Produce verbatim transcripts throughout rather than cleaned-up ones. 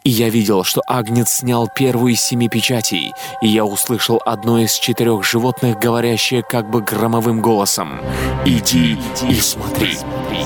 И я видел, что Агнец снял первую из семи печатей, и я услышал одно из четырех животных, говорящее как бы громовым голосом: «Иди и смотри».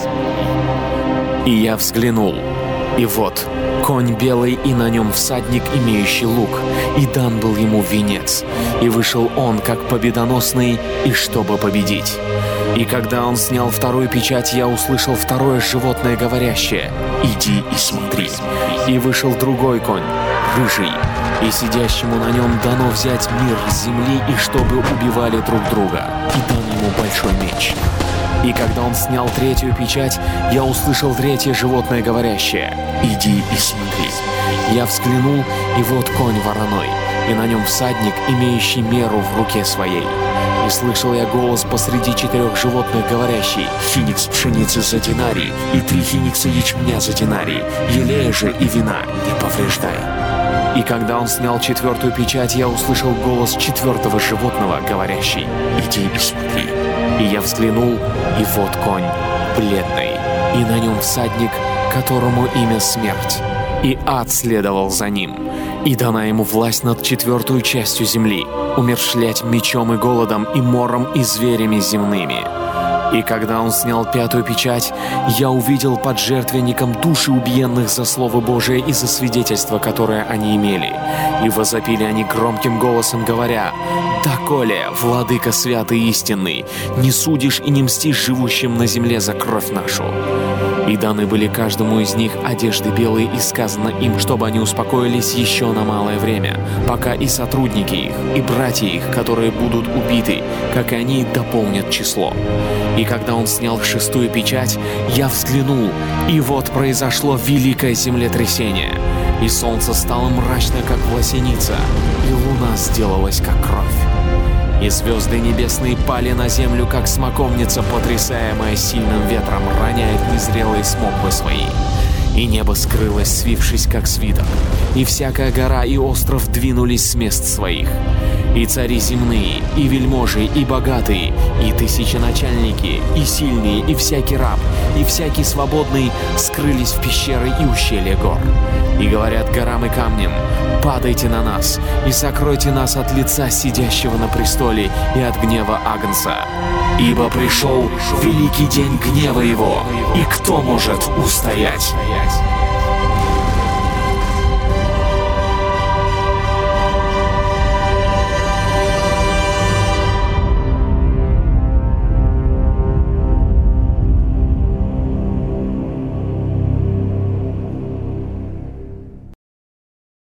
И я взглянул, и вот конь белый, и на нем всадник, имеющий лук, и дан был ему венец, и вышел он как победоносный, и чтобы победить. И когда он снял вторую печать, я услышал второе животное, говорящее: «Иди и смотри». И вышел другой конь, рыжий, и сидящему на нем дано взять мир с земли, и чтобы убивали друг друга, и дан ему большой меч. И когда он снял третью печать, я услышал третье животное, говорящее: «Иди и смотри». Я взглянул, и вот конь вороной, и на нем всадник, имеющий меру в руке своей. И слышал я голос посреди четырех животных, говорящий: «Финикс пшеницы за динарий, и три финикса ячменя за динарий, елея же и вина не повреждай». И когда он снял четвертую печать, я услышал голос четвертого животного, говорящий: «Иди и смотри». И я взглянул, и вот конь бледный, и на нем всадник, которому имя Смерть, и ад следовал за ним. И дана ему власть над четвертую частью земли, умерщвлять мечом и голодом, и мором, и зверями земными. И когда он снял пятую печать, я увидел под жертвенником души убиенных за Слово Божие и за свидетельство, которое они имели. И возопили они громким голосом, говоря: «Доколе, владыка святый и истинный, не судишь и не мстишь живущим на земле за кровь нашу?» И даны были каждому из них одежды белые, и сказано им, чтобы они успокоились еще на малое время, пока и сотрудники их, и братья их, которые будут убиты, как и они, дополнят число. И когда он снял шестую печать, я взглянул, и вот произошло великое землетрясение. И солнце стало мрачно, как власеница, и луна сделалась, как кровь. И звезды небесные пали на землю, как смоковница, потрясаемая сильным ветром, роняет незрелые смоквы свои. И небо скрылось, свившись, как свиток, и всякая гора и остров двинулись с мест своих. И цари земные, и вельможи, и богатые, и тысяченачальники, и сильные, и всякий раб, и всякий свободный скрылись в пещеры и ущелья гор. И говорят горам и камням: «Падайте на нас, и сокройте нас от лица сидящего на престоле и от гнева Агнца. Ибо пришел великий день гнева его, и кто может устоять?»